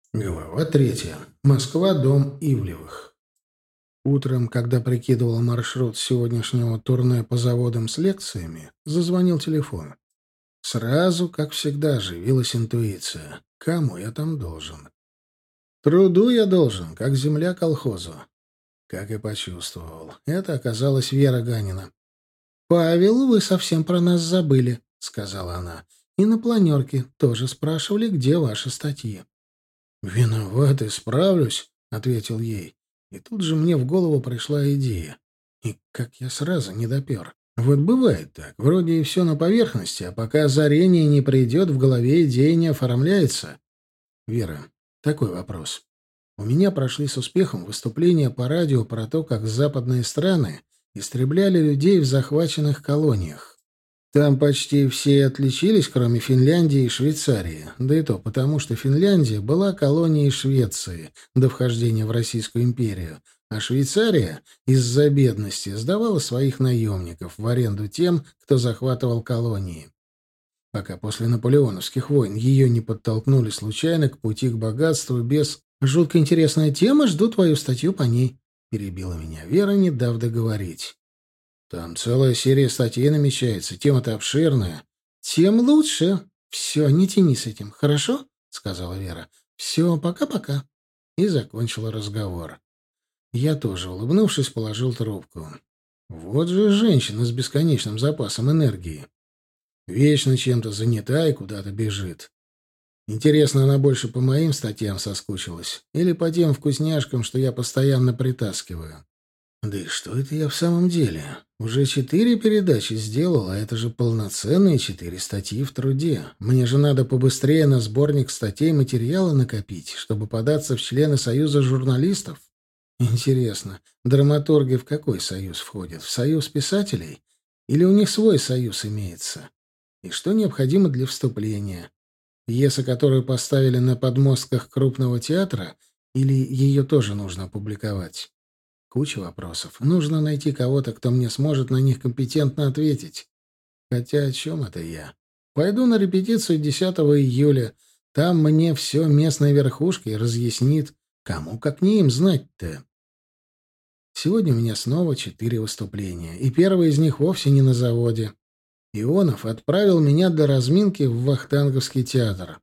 Глава 3. Москва, дом Ивлевых. Утром, когда прикидывал маршрут сегодняшнего турне по заводам с лекциями, зазвонил телефон. Сразу, как всегда, оживилась интуиция. Кому я там должен? Труду я должен, как земля колхозу. Как и почувствовал. Это оказалась Вера Ганина. «Павел, вы совсем про нас забыли», — сказала она. «И на планерке тоже спрашивали, где ваши статьи». «Виноват, исправлюсь», — ответил ей. И тут же мне в голову пришла идея. И как я сразу не допер. Вот бывает так. Вроде и все на поверхности, а пока озарение не придет, в голове идея не оформляется. Вера, такой вопрос. У меня прошли с успехом выступления по радио про то, как западные страны истребляли людей в захваченных колониях. Там почти все отличились, кроме Финляндии и Швейцарии. Да и то потому, что Финляндия была колонией Швеции до вхождения в Российскую империю, а Швейцария из-за бедности сдавала своих наемников в аренду тем, кто захватывал колонии. Пока после наполеоновских войн ее не подтолкнули случайно к пути к богатству без «Жутко интересная тема, жду твою статью по ней», — перебила меня Вера, не дав договорить. Там целая серия статей намечается, тема-то обширная. Тем лучше. Все, не тяни с этим, хорошо? Сказала Вера. Все, пока-пока. И закончила разговор. Я тоже, улыбнувшись, положил трубку. Вот же женщина с бесконечным запасом энергии. Вечно чем-то занята и куда-то бежит. Интересно, она больше по моим статьям соскучилась или по тем вкусняшкам, что я постоянно притаскиваю? Да и что это я в самом деле? Уже 4 передачи сделал, а это же полноценные 4 статьи в труде. Мне же надо побыстрее на сборник статей материала накопить, чтобы податься в члены Союза журналистов. Интересно, драматурги в какой союз входят? В союз писателей? Или у них свой союз имеется? И что необходимо для вступления? Пьеса, которую поставили на подмостках крупного театра, или ее тоже нужно опубликовать? Куча вопросов. Нужно найти кого-то, кто мне сможет на них компетентно ответить. Хотя о чем это я? Пойду на репетицию 10 июля. Там мне все местная верхушка и разъяснит. Кому, как не им, знать-то? Сегодня у меня снова 4 выступления. И первое из них вовсе не на заводе. Ионов отправил меня для разминки в Вахтанговский театр.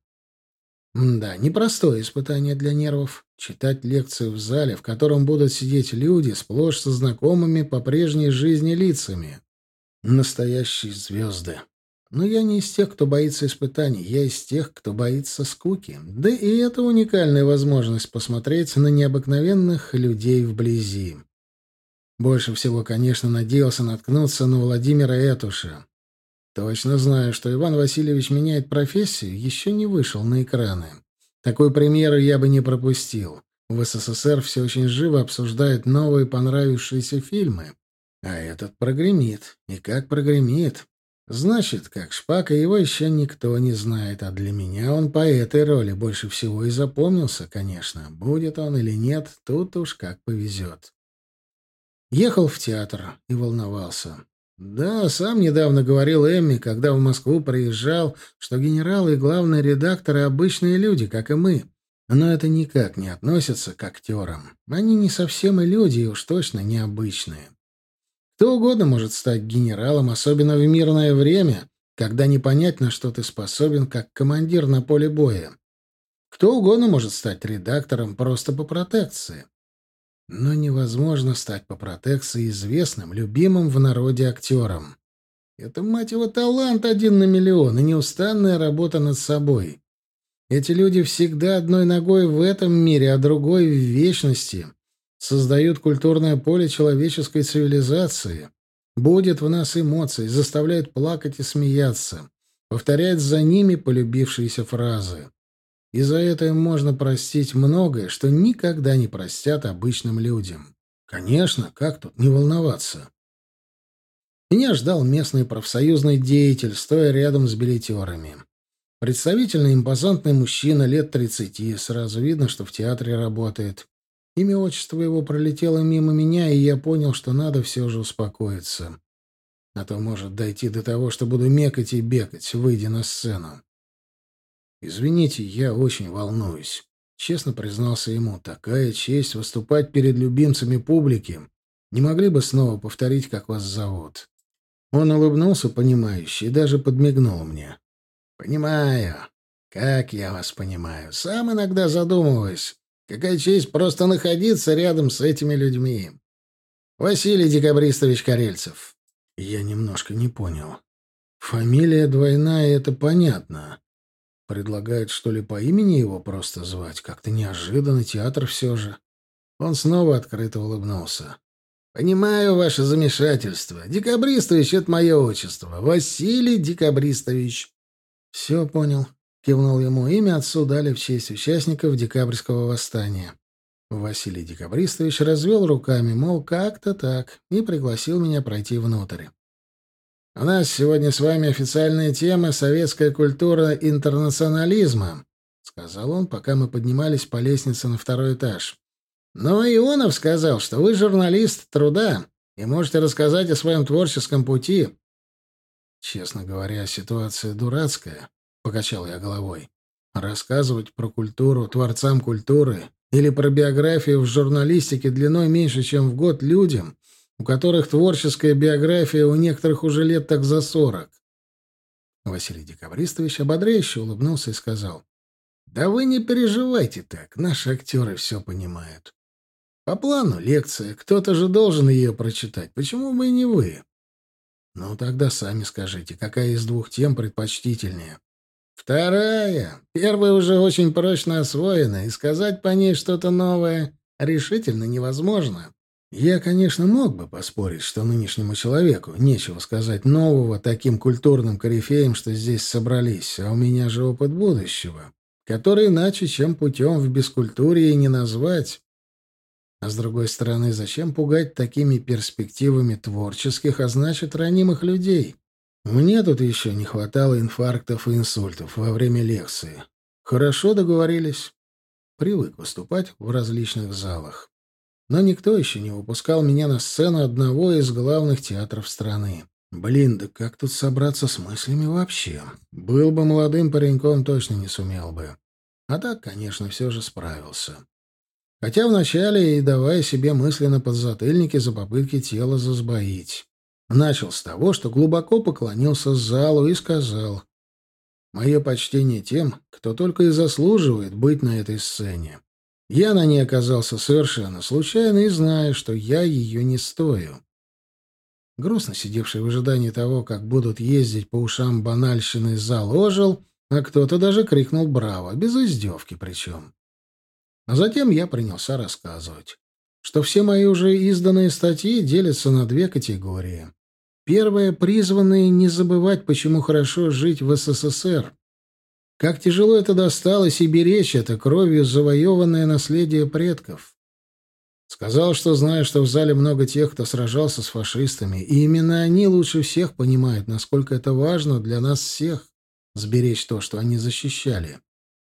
Да, непростое испытание для нервов. Читать лекцию в зале, в котором будут сидеть люди, сплошь со знакомыми по прежней жизни лицами. Настоящие звезды. Но я не из тех, кто боится испытаний, я из тех, кто боится скуки. Да и это уникальная возможность посмотреть на необыкновенных людей вблизи. Больше всего, конечно, надеялся наткнуться на Владимира Этуша. Точно знаю, что Иван Васильевич меняет профессию, еще не вышел на экраны. Такую премьеру я бы не пропустил. В СССР все очень живо обсуждают новые понравившиеся фильмы. А этот прогремит. И как прогремит. Значит, как Шпака, его еще никто не знает, а для меня он по этой роли больше всего и запомнился, конечно. Будет он или нет, тут уж как повезет. Ехал в театр и волновался. Да, сам недавно говорил Эмми, когда в Москву приезжал, что генералы и главные редакторы — обычные люди, как и мы. Но это никак не относится к актерам. Они не совсем и люди, и уж точно необычные. Кто угодно может стать генералом, особенно в мирное время, когда не понять, на что ты способен, как командир на поле боя. Кто угодно может стать редактором просто по протекции. Но невозможно стать по протекции известным, любимым в народе актером. Это, мать его, талант 1 на 1,000,000 и неустанная работа над собой. Эти люди всегда одной ногой в этом мире, а другой в вечности. Создают культурное поле человеческой цивилизации. Будет в нас эмоций, заставляет плакать и смеяться. Повторяет за ними полюбившиеся фразы. И за это им можно простить многое, что никогда не простят обычным людям. Конечно, как тут не волноваться? Меня ждал местный профсоюзный деятель, стоя рядом с билетерами. Представительный импозантный мужчина лет 30, сразу видно, что в театре работает. Имя, отчество его пролетело мимо меня, и я понял, что надо все же успокоиться. А то может дойти до того, что буду мекать и бекать, выйдя на сцену. «Извините, я очень волнуюсь». Честно признался ему, такая честь выступать перед любимцами публики. Не могли бы снова повторить, как вас зовут? Он улыбнулся понимающе и даже подмигнул мне. Понимаю. Как я вас понимаю. Сам иногда задумываюсь. Какая честь просто находиться рядом с этими людьми. Василий Декабристович Карельцев. Я немножко не понял. Фамилия двойная, это понятно. Предлагает, что ли, по имени его просто звать? Как-то неожиданно, театр все же. Он снова открыто улыбнулся. «Понимаю ваше замешательство. Декабристович — это мое отчество. Василий Декабристович». «Все понял», — кивнул ему. Имя отцу дали в честь участников декабрьского восстания. Василий Декабристович развел руками, мол, как-то так, и пригласил меня пройти внутрь. «У нас сегодня с вами официальная тема «Советская культура интернационализма», — сказал он, пока мы поднимались по лестнице на второй этаж. «Но Ионов сказал, что вы журналист «Труда» и можете рассказать о своем творческом пути». «Честно говоря, ситуация дурацкая», — покачал я головой. «Рассказывать про культуру творцам культуры или про биографию в журналистике длиной меньше, чем в год людям, у которых творческая биография у некоторых уже лет так за 40». Василий Декабристович ободряюще улыбнулся и сказал: «Да вы не переживайте так, наши актеры все понимают. По плану лекция, кто-то же должен ее прочитать, почему бы и не вы? Ну, тогда сами скажите, какая из двух тем предпочтительнее?» «Вторая. Первая уже очень прочно освоена, и сказать по ней что-то новое решительно невозможно». Я, конечно, мог бы поспорить, что нынешнему человеку нечего сказать нового таким культурным корифеям, что здесь собрались, а у меня же опыт будущего, который иначе, чем путем в бескультурье, и не назвать. А с другой стороны, зачем пугать такими перспективами творческих, а значит, ранимых людей? Мне тут еще не хватало инфарктов и инсультов во время лекции. Хорошо договорились. Привык выступать в различных залах. Но никто еще не выпускал меня на сцену одного из главных театров страны. Блин, да как тут собраться с мыслями вообще? Был бы молодым пареньком, точно не сумел бы. А так, конечно, все же справился. Хотя вначале и давая себе мысленно подзатыльники за попытки тела засбоить. Начал с того, что глубоко поклонился залу и сказал: «Мое почтение тем, кто только и заслуживает быть на этой сцене. Я на ней оказался совершенно случайно и знаю, что я ее не стою». Грустно сидевший в ожидании того, как будут ездить по ушам банальщины, зал ожил, а кто-то даже крикнул «Браво!», без издевки причем. А затем я принялся рассказывать, что все мои уже изданные статьи делятся на две категории. Первая — призванные не забывать, почему хорошо жить в СССР. Как тяжело это досталось и беречь это кровью завоеванное наследие предков. Сказал, что знаю, что в зале много тех, кто сражался с фашистами, и именно они лучше всех понимают, насколько это важно для нас всех — сберечь то, что они защищали.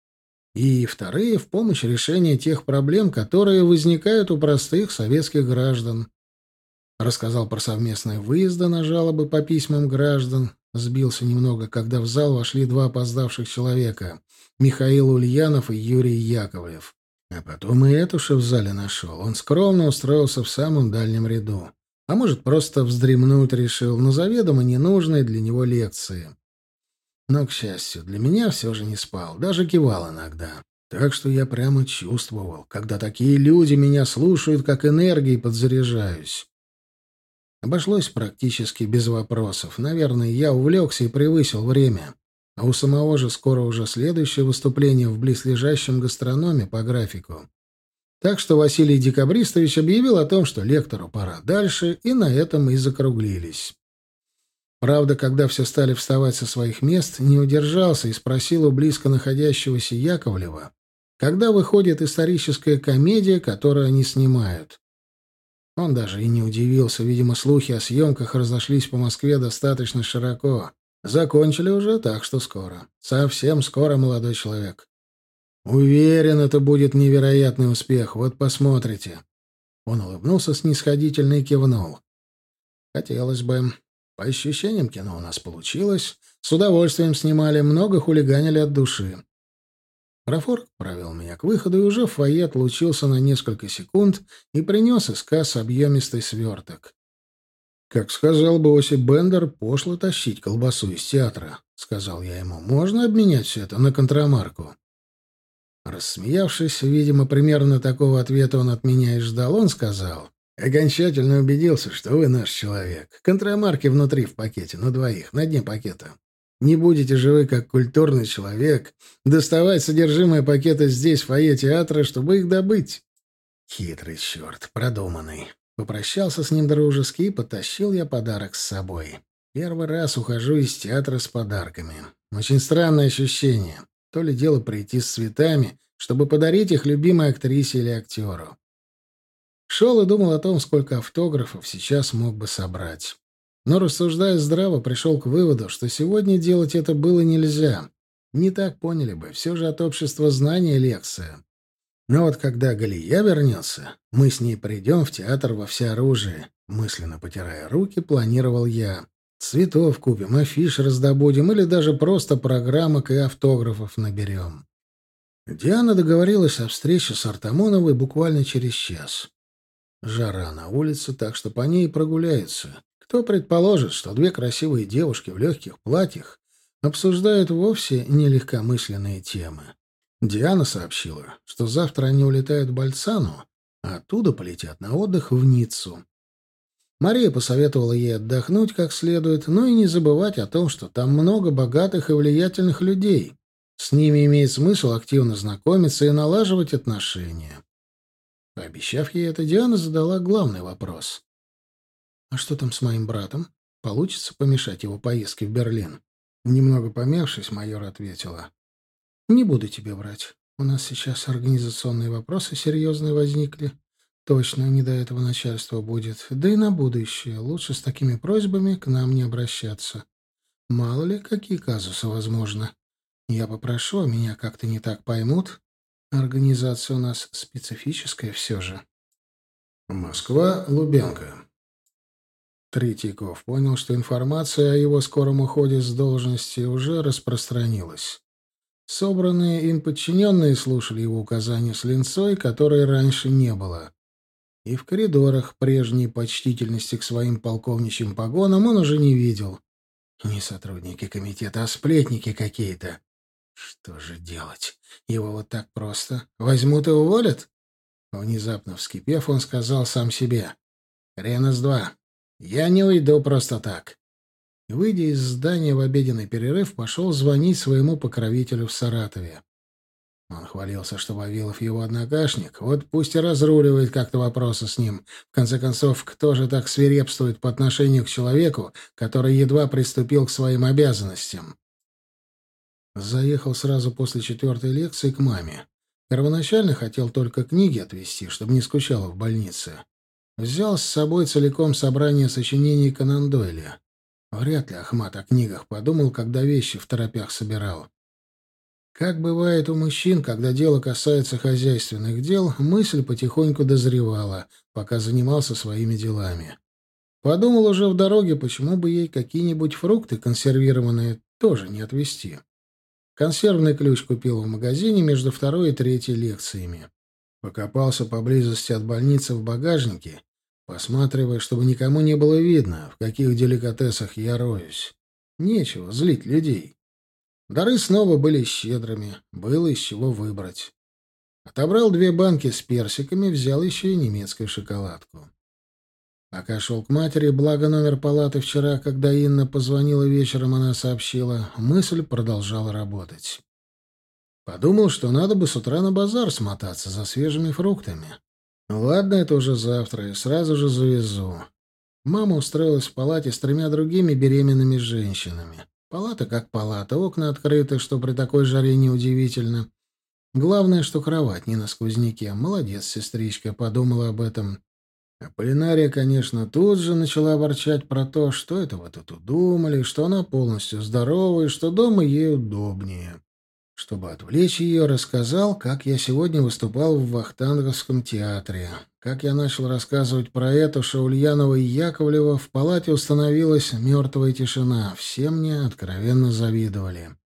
И вторые — в помощь решению тех проблем, которые возникают у простых советских граждан. Рассказал про совместные выезды на жалобы по письмам граждан. Сбился немного, когда в зал вошли два опоздавших человека — Михаил Ульянов и Юрий Яковлев. А потом и Этуша в зале нашел. Он скромно устроился в самом дальнем ряду. А может, просто вздремнуть решил на заведомо ненужной для него лекции. Но, к счастью, для меня все же не спал, даже кивал иногда. Так что я прямо чувствовал, когда такие люди меня слушают, как энергией подзаряжаюсь. Обошлось практически без вопросов. Наверное, я увлекся и превысил время. А у самого же скоро уже следующее выступление в близлежащем гастрономе по графику. Так что Василий Декабристович объявил о том, что лектору пора дальше, и на этом и закруглились. Правда, когда все стали вставать со своих мест, не удержался и спросил у близко находящегося Яковлева, когда выходит историческая комедия, которую они снимают. Он даже и не удивился, видимо, слухи о съемках разошлись по Москве достаточно широко. Закончили уже, так что скоро. Совсем скоро, молодой человек. Уверен, это будет невероятный успех, вот посмотрите. Он улыбнулся снисходительно и кивнул. Хотелось бы. По ощущениям, кино у нас получилось. С удовольствием снимали, много хулиганили от души. Профорг провел меня к выходу и уже в фойе отлучился на несколько секунд и принес из кассы объемистый сверток. «Как сказал бы Осип Бендер, пошло тащить колбасу из театра», — сказал я ему. «Можно обменять все это на контрамарку?» Рассмеявшись, видимо, примерно такого ответа он от меня и ждал, он сказал: «Окончательно убедился, что вы наш человек. Контрамарки внутри в пакете, на двоих, на дне пакета. Не будете же вы, как культурный человек, доставать содержимое пакета здесь, в фойе театра, чтобы их добыть?» Хитрый черт, продуманный. Попрощался с ним дружески и потащил я подарок с собой. Первый раз ухожу из театра с подарками. Очень странное ощущение. То ли дело прийти с цветами, чтобы подарить их любимой актрисе или актеру. Шел и думал о том, сколько автографов сейчас мог бы собрать. Но, рассуждая здраво, пришел к выводу, что сегодня делать это было нельзя. Не так поняли бы. Все же от общества знания лекция. Но вот когда Галия вернется, мы с ней придем в театр во всеоружии. Мысленно потирая руки, планировал я. Цветов купим, афиш раздобудем или даже просто программок и автографов наберем. Диана договорилась о встрече с Артамоновой буквально через час. Жара на улице, так что по ней прогуляются. Кто предположит, что две красивые девушки в легких платьях обсуждают вовсе не легкомысленные темы. Диана сообщила, что завтра они улетают в Бальцану, а оттуда полетят на отдых в Ниццу. Мария посоветовала ей отдохнуть как следует, но и не забывать о том, что там много богатых и влиятельных людей. С ними имеет смысл активно знакомиться и налаживать отношения. Пообещав ей это, Диана задала главный вопрос. «А что там с моим братом? Получится помешать его поездке в Берлин?» Немного помявшись, майор ответила. «Не буду тебе врать. У нас сейчас организационные вопросы серьезные возникли. Точно не до этого начальства будет. Да и на будущее лучше с такими просьбами к нам не обращаться. Мало ли, какие казусы возможно. Я попрошу, а меня как-то не так поймут. Организация у нас специфическая все же». Москва, Лубянка. Третьяков понял, что информация о его скором уходе с должности уже распространилась. Собранные им подчиненные слушали его указания с линцой, которой раньше не было. И в коридорах прежней почтительности к своим полковничьим погонам он уже не видел. Не сотрудники комитета, а сплетники какие-то. Что же делать? Его вот так просто возьмут и уволят? Внезапно вскипев, он сказал сам себе: «Ренес-2, я не уйду просто так». И, выйдя из здания в обеденный перерыв, пошел звонить своему покровителю в Саратове. Он хвалился, что Вавилов его однокашник, вот пусть и разруливает как-то вопросы с ним. В конце концов, кто же так свирепствует по отношению к человеку, который едва приступил к своим обязанностям? Заехал сразу после 4-й лекции к маме. Первоначально хотел только книги отвезти, чтобы не скучала в больнице. Взял с собой целиком собрание сочинений Конан Дойля. Вряд ли Ахмат о книгах подумал, когда вещи в торопях собирал. Как бывает у мужчин, когда дело касается хозяйственных дел, мысль потихоньку дозревала, пока занимался своими делами. Подумал уже в дороге, почему бы ей какие-нибудь фрукты консервированные тоже не отвезти. Консервный ключ купил в магазине между 2-й и 3-й лекциями. Покопался поблизости от больницы в багажнике, посматривая, чтобы никому не было видно, в каких деликатесах я роюсь. Нечего злить людей. Дары снова были щедрыми, было из чего выбрать. Отобрал 2 банки с персиками, взял еще и немецкую шоколадку. Пока шел к матери, благо номер палаты вчера, когда Инна позвонила вечером, она сообщила, мысль продолжала работать. Подумал, что надо бы с утра на базар смотаться за свежими фруктами. Ладно, это уже завтра, и сразу же завезу. Мама устроилась в палате с 3 другими беременными женщинами. Палата как палата, окна открыты, что при такой жаре неудивительно. Главное, что кровать не на сквозняке. Молодец, сестричка, подумала об этом. А Полинария, конечно, тут же начала ворчать про то, что это вы тут удумали, что она полностью здорова и что дома ей удобнее. Чтобы отвлечь ее, рассказал, как я сегодня выступал в Вахтанговском театре. Как я начал рассказывать про это, что Ульянова и Яковлева в палате установилась мертвая тишина. Все мне откровенно завидовали.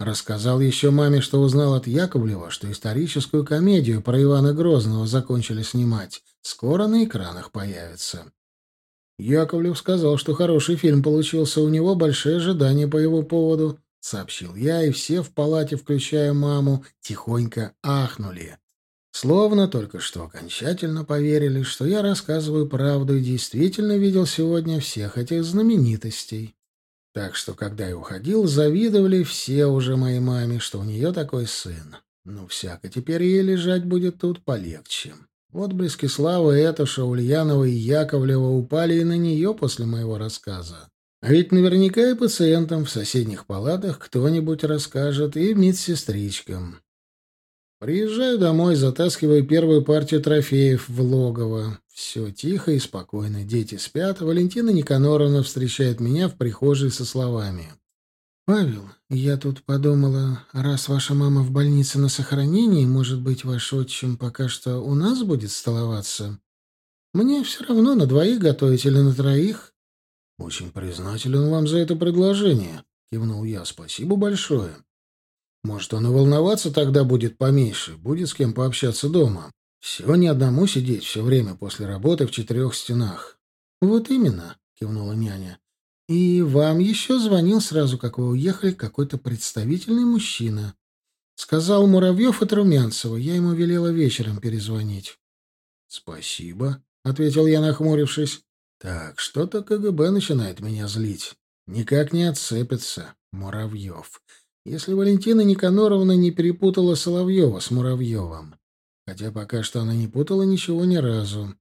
Рассказал еще маме, что узнал от Яковлева, что историческую комедию про Ивана Грозного закончили снимать. Скоро на экранах появится. Яковлев сказал, что хороший фильм получился, у него большие ожидания по его поводу. Сообщил я, и все в палате, включая маму, тихонько ахнули. Словно только что окончательно поверили, что я рассказываю правду и действительно видел сегодня всех этих знаменитостей. Так что, когда я уходил, завидовали все уже моей маме, что у нее такой сын. Ну, всяко теперь ей лежать будет тут полегче. Отблески славы Этуша, Ульянова и Яковлева упали и на нее после моего рассказа. А ведь наверняка и пациентам в соседних палатах кто-нибудь расскажет, и медсестричкам. Приезжаю домой, затаскиваю первую партию трофеев в логово. Все тихо и спокойно, дети спят. Валентина Никаноровна встречает меня в прихожей со словами. «Павел, я тут подумала, раз ваша мама в больнице на сохранении, может быть, ваш отчим пока что у нас будет столоваться? Мне все равно, на двоих готовить или на троих». «Очень признателен вам за это предложение», — кивнул я. «Спасибо большое. Может, он и волноваться тогда будет поменьше, будет с кем пообщаться дома. Все не одному сидеть все время после работы в четырех стенах». «Вот именно», — кивнула няня. «И вам еще звонил сразу, как вы уехали, какой-то представительный мужчина. Сказал Муравьев от Румянцева. Я ему велела вечером перезвонить». «Спасибо», — ответил я, нахмурившись. «Так, что-то КГБ начинает меня злить. Никак не отцепится. Муравьев. Если Валентина Никаноровна не перепутала Соловьева с Муравьевым. Хотя пока что она не путала ничего ни разу.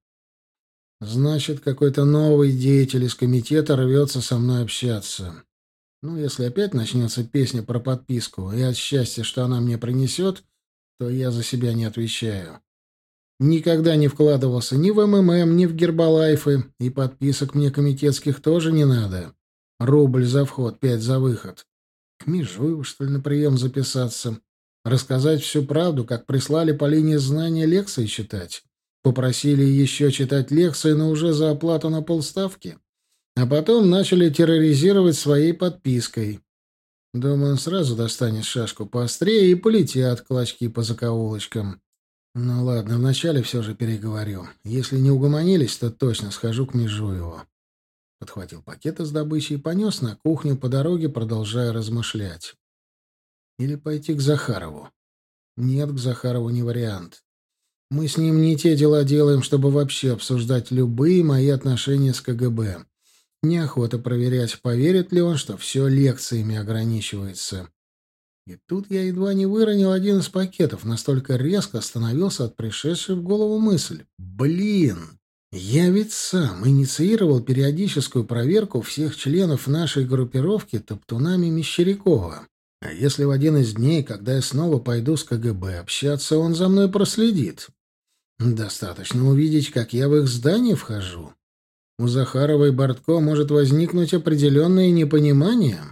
Значит, какой-то новый деятель из комитета рвется со мной общаться. Ну, если опять начнется песня про подписку и от счастья, что она мне принесет, то я за себя не отвечаю. Никогда не вкладывался ни в МММ, ни в Гербалайфы, и подписок мне комитетских тоже не надо. Рубль за вход, 5 за выход. К Межуеву, что ли, на прием записаться? Рассказать всю правду, как прислали по линии знания лекции читать? Попросили еще читать лекции, но уже за оплату на полставки? А потом начали терроризировать своей подпиской. Думаю, он сразу достанет шашку поострее и полетят клочки по закоулочкам. Ну ладно, вначале все же переговорю. Если не угомонились, то точно схожу к Межуеву. Подхватил пакеты с добычей и понес на кухню по дороге, продолжая размышлять. Или пойти к Захарову? Нет, к Захарову не вариант. Мы с ним не те дела делаем, чтобы вообще обсуждать любые мои отношения с КГБ. Неохота проверять, поверит ли он, что все лекциями ограничивается. И тут я едва не выронил один из пакетов, настолько резко остановился от пришедшей в голову мысль. Блин! Я ведь сам инициировал периодическую проверку всех членов нашей группировки топтунами Мещерякова. А если в один из дней, когда я снова пойду с КГБ общаться, он за мной проследит? Достаточно увидеть, как я в их здание вхожу. У Захарова и Бортко может возникнуть определенное непонимание.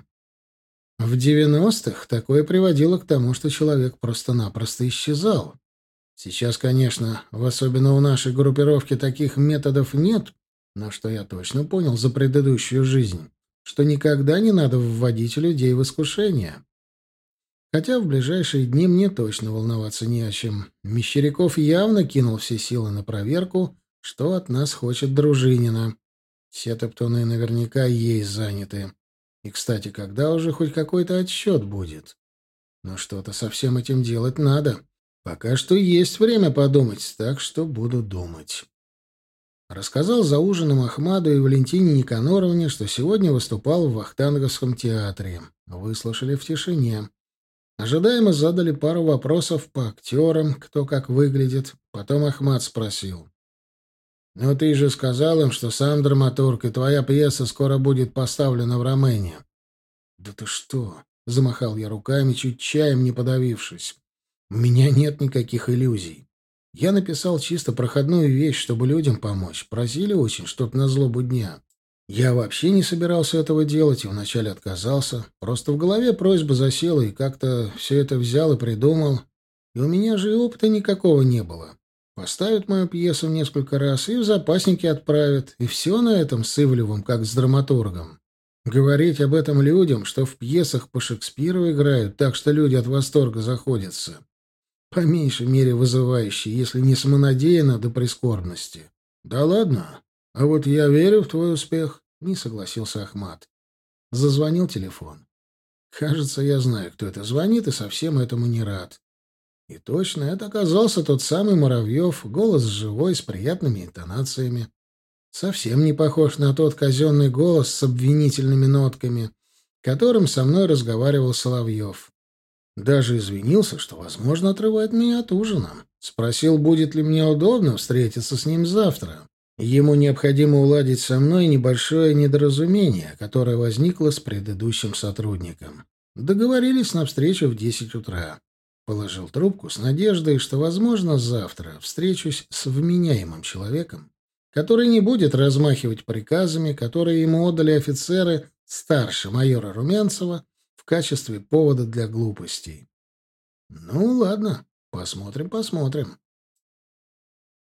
В 90-х такое приводило к тому, что человек просто-напросто исчезал. Сейчас, конечно, особенно у нашей группировки таких методов нет, но что я точно понял за предыдущую жизнь, что никогда не надо вводить людей в искушение. Хотя в ближайшие дни мне точно волноваться не о чем. Мещеряков явно кинул все силы на проверку, что от нас хочет Дружинина. Все топтуны наверняка ей заняты. И, кстати, когда уже хоть какой-то отсчет будет? Но что-то со всем этим делать надо. Пока что есть время подумать, так что буду думать. Рассказал за ужином Ахмаду и Валентине Никаноровне, что сегодня выступал в Вахтанговском театре. Выслушали в тишине. Ожидаемо задали пару вопросов по актерам, кто как выглядит. Потом Ахмад спросил. «Ну ты же сказал им, что сам драматург, и твоя пьеса скоро будет поставлена в Ромене». «Да ты что?» — замахал я руками, чуть чаем не подавившись. «У меня нет никаких иллюзий. Я написал чисто проходную вещь, чтобы людям помочь. Просили очень, чтоб на злобу дня. Я вообще не собирался этого делать и вначале отказался. Просто в голове просьба засела, и как-то все это взял и придумал. И у меня же и опыта никакого не было. Поставят мою пьесу несколько раз и в запасники отправят. И все на этом с Ивлевым, как с драматургом. Говорить об этом людям, что в пьесах по Шекспиру играют, так что люди от восторга заходятся. По меньшей мере вызывающе, если не самонадеянно до прискорбности. Да ладно. А вот я верю в твой успех, не согласился Ахмат. Зазвонил телефон. Кажется, я знаю, кто это звонит, и совсем этому не рад. И точно, это оказался тот самый Муравьев, голос живой, с приятными интонациями. Совсем не похож на тот казенный голос с обвинительными нотками, которым со мной разговаривал Соловьев. Даже извинился, что, возможно, отрывает меня от ужина. Спросил, будет ли мне удобно встретиться с ним завтра. Ему необходимо уладить со мной небольшое недоразумение, которое возникло с предыдущим сотрудником. Договорились на встречу в 10 утра. Положил трубку с надеждой, что, возможно, завтра встречусь с вменяемым человеком, который не будет размахивать приказами, которые ему отдали офицеры старше майора Румянцева в качестве повода для глупостей. Ну, ладно, посмотрим, посмотрим.